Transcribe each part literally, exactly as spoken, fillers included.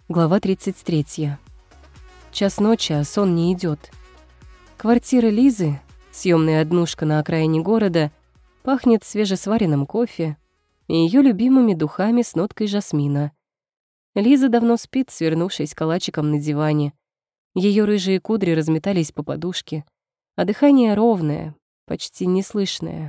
Глава тридцать третья. Час ночи, а сон не идет. Квартира Лизы, съемная однушка на окраине города, пахнет свежесваренным кофе и ее любимыми духами с ноткой жасмина. Лиза давно спит, свернувшись калачиком на диване. Ее рыжие кудри разметались по подушке, а дыхание ровное, почти неслышное.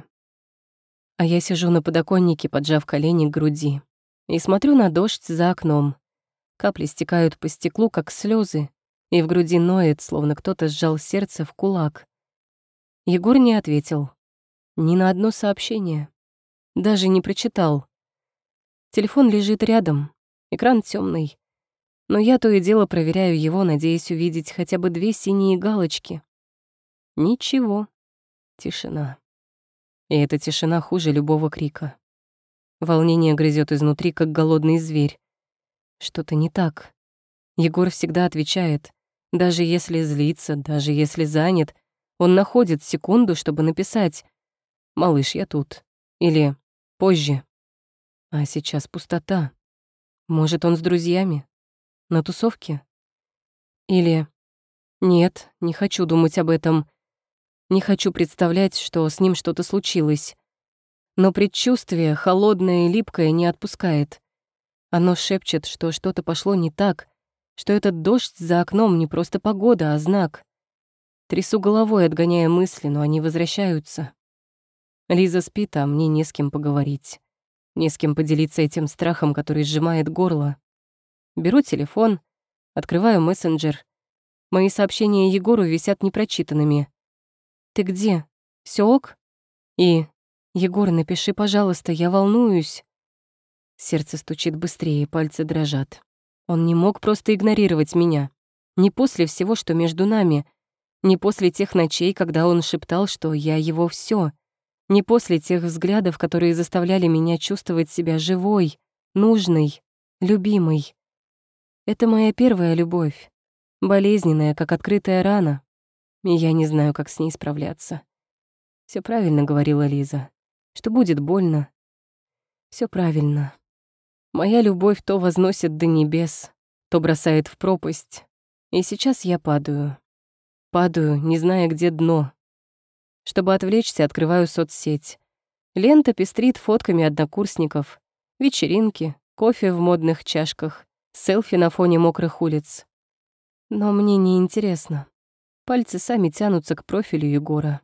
А я сижу на подоконнике, поджав колени к груди, и смотрю на дождь за окном. Капли стекают по стеклу, как слезы, и в груди ноет, словно кто-то сжал сердце в кулак. Егор не ответил. Ни на одно сообщение. Даже не прочитал. Телефон лежит рядом, экран темный. Но я то и дело проверяю его, надеясь увидеть хотя бы две синие галочки. Ничего. Тишина. И эта тишина хуже любого крика. Волнение грызет изнутри, как голодный зверь. Что-то не так. Егор всегда отвечает. Даже если злится, даже если занят, он находит секунду, чтобы написать «Малыш, я тут» или «Позже». А сейчас пустота. Может, он с друзьями? На тусовке? Или «Нет, не хочу думать об этом. Не хочу представлять, что с ним что-то случилось». Но предчувствие, холодное и липкое, не отпускает. Оно шепчет, что что-то пошло не так, что этот дождь за окном не просто погода, а знак. Трясу головой, отгоняя мысли, но они возвращаются. Лиза спит, а мне не с кем поговорить. Не с кем поделиться этим страхом, который сжимает горло. Беру телефон, открываю мессенджер. Мои сообщения Егору висят непрочитанными. «Ты где? Всё ок?» И «Егор, напиши, пожалуйста, я волнуюсь». Сердце стучит быстрее, пальцы дрожат. Он не мог просто игнорировать меня. Не после всего, что между нами. Не после тех ночей, когда он шептал, что я его всё. Не после тех взглядов, которые заставляли меня чувствовать себя живой, нужной, любимой. Это моя первая любовь. Болезненная, как открытая рана. И я не знаю, как с ней справляться. Всё правильно говорила Лиза. Что будет больно. Всё правильно. Моя любовь то возносит до небес, то бросает в пропасть. И сейчас я падаю. Падаю, не зная, где дно. Чтобы отвлечься, открываю соцсеть. Лента пестрит фотками однокурсников, вечеринки, кофе в модных чашках, селфи на фоне мокрых улиц. Но мне не интересно. Пальцы сами тянутся к профилю Егора.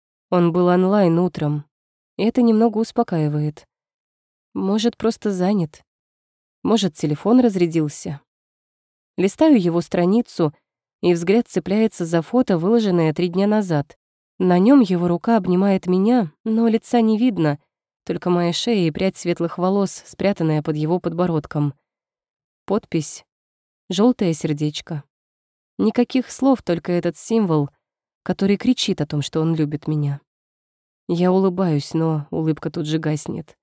Он был онлайн утром, и это немного успокаивает. Может, просто занят. Может, телефон разрядился. Листаю его страницу, и взгляд цепляется за фото, выложенное три дня назад. На нем его рука обнимает меня, но лица не видно, только моя шея и прядь светлых волос, спрятанная под его подбородком. Подпись «Желтое сердечко». Никаких слов, только этот символ, который кричит о том, что он любит меня. Я улыбаюсь, но улыбка тут же гаснет.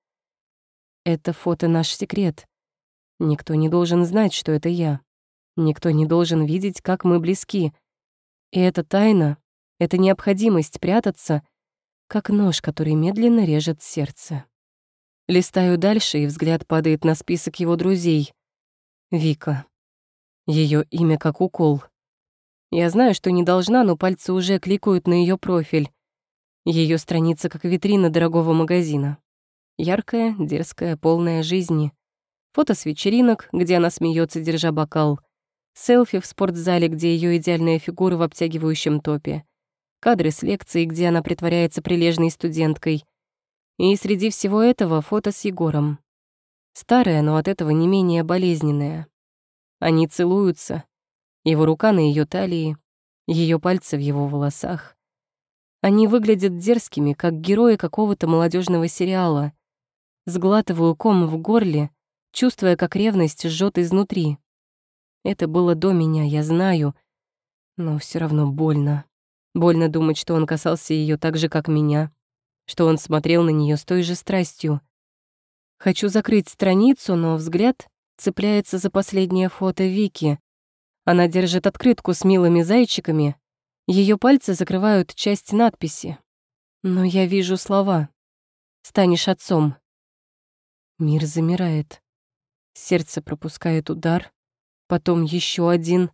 Это фото — наш секрет. Никто не должен знать, что это я. Никто не должен видеть, как мы близки. И эта тайна, эта необходимость прятаться, как нож, который медленно режет сердце. Листаю дальше, и взгляд падает на список его друзей. Вика. Ее имя как укол. Я знаю, что не должна, но пальцы уже кликают на ее профиль. Ее страница как витрина дорогого магазина. Яркая, дерзкая, полная жизни. Фото с вечеринок, где она смеется, держа бокал. Селфи в спортзале, где ее идеальная фигура в обтягивающем топе. Кадры с лекций, где она притворяется прилежной студенткой. И среди всего этого фото с Егором. Старое, но от этого не менее болезненное. Они целуются. Его рука на ее талии, ее пальцы в его волосах. Они выглядят дерзкими, как герои какого-то молодежного сериала. Сглатываю ком в горле, чувствуя, как ревность жжет изнутри. Это было до меня, я знаю, но все равно больно. Больно думать, что он касался ее так же, как меня, что он смотрел на нее с той же страстью. Хочу закрыть страницу, но взгляд цепляется за последнее фото Вики. Она держит открытку с милыми зайчиками, ее пальцы закрывают часть надписи. Но я вижу слова. «Станешь отцом». Мир замирает. Сердце пропускает удар. Потом еще один.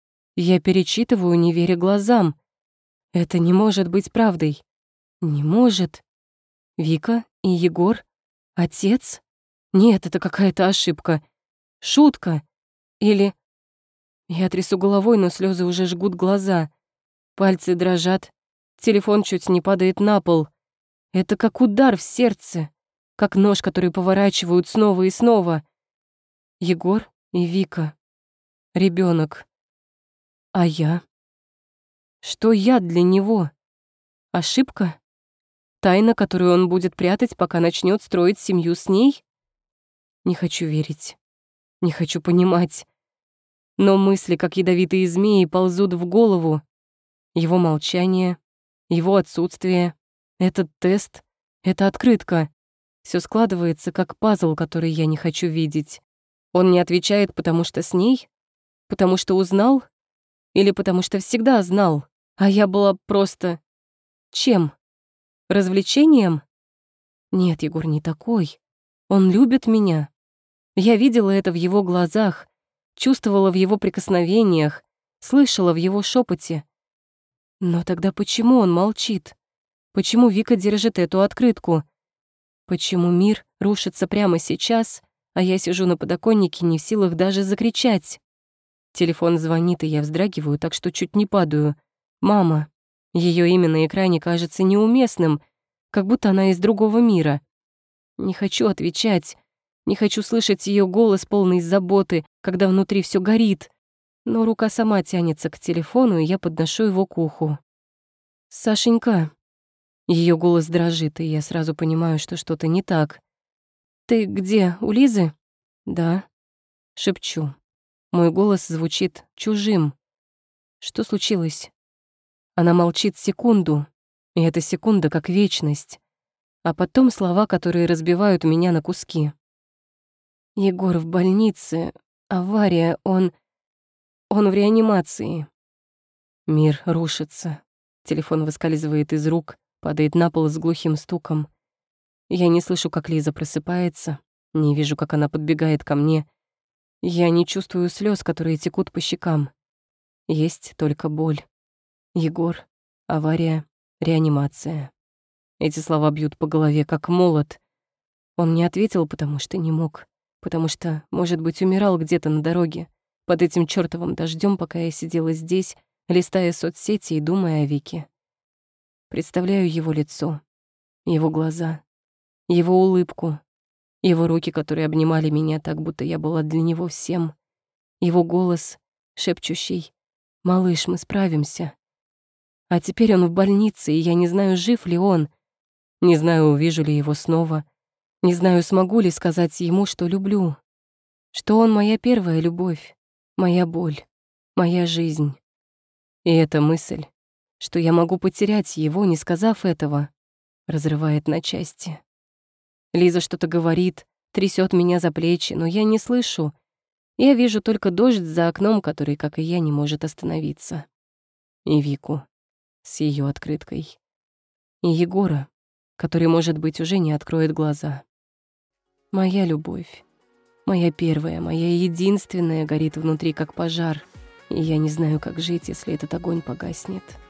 Я перечитываю, не веря глазам. Это не может быть правдой. Не может. Вика и Егор? Отец? Нет, это какая-то ошибка. Шутка. Или... Я трясу головой, но слезы уже жгут глаза. Пальцы дрожат. Телефон чуть не падает на пол. Это как удар в сердце. Как нож, который поворачивают снова и снова. Егор и Вика. Ребенок. А я? Что я для него? Ошибка? Тайна, которую он будет прятать, пока начнет строить семью с ней? Не хочу верить. Не хочу понимать. Но мысли, как ядовитые змеи, ползут в голову. Его молчание, его отсутствие, этот тест, эта открытка. Все складывается, как пазл, который я не хочу видеть. Он не отвечает, потому что с ней? Потому что узнал? Или потому что всегда знал, а я была просто... Чем? Развлечением? Нет, Егор не такой. Он любит меня. Я видела это в его глазах, чувствовала в его прикосновениях, слышала в его шепоте. Но тогда почему он молчит? Почему Вика держит эту открытку? Почему мир рушится прямо сейчас, а я сижу на подоконнике, не в силах даже закричать? Телефон звонит, и я вздрагиваю, так что чуть не падаю. Мама. Её имя на экране кажется неуместным, как будто она из другого мира. Не хочу отвечать, не хочу слышать её голос, полный заботы, когда внутри всё горит. Но рука сама тянется к телефону, и я подношу его к уху. «Сашенька». Её голос дрожит, и я сразу понимаю, что что-то не так. «Ты где, у Лизы?» «Да». Шепчу. Мой голос звучит чужим. Что случилось? Она молчит секунду, и эта секунда как вечность. А потом слова, которые разбивают меня на куски. Егор в больнице, авария, он... он в реанимации. Мир рушится. Телефон выскальзывает из рук, падает на пол с глухим стуком. Я не слышу, как Лиза просыпается, не вижу, как она подбегает ко мне. Я не чувствую слез, которые текут по щекам. Есть только боль. Егор, авария, реанимация. Эти слова бьют по голове, как молот. Он не ответил, потому что не мог. Потому что, может быть, умирал где-то на дороге, под этим чёртовым дождём, пока я сидела здесь, листая соцсети и думая о Вике. Представляю его лицо, его глаза, его улыбку, его руки, которые обнимали меня так, будто я была для него всем, его голос, шепчущий: «Малыш, мы справимся». А теперь он в больнице, и я не знаю, жив ли он, не знаю, увижу ли его снова, не знаю, смогу ли сказать ему, что люблю, что он моя первая любовь, моя боль, моя жизнь. И эта мысль, что я могу потерять его, не сказав этого, разрывает на части. Лиза что-то говорит, трясет меня за плечи, но я не слышу. Я вижу только дождь за окном, который, как и я, не может остановиться. И Вику с ее открыткой. И Егора, который, может быть, уже не откроет глаза. Моя любовь, моя первая, моя единственная горит внутри, как пожар, и я не знаю, как жить, если этот огонь погаснет.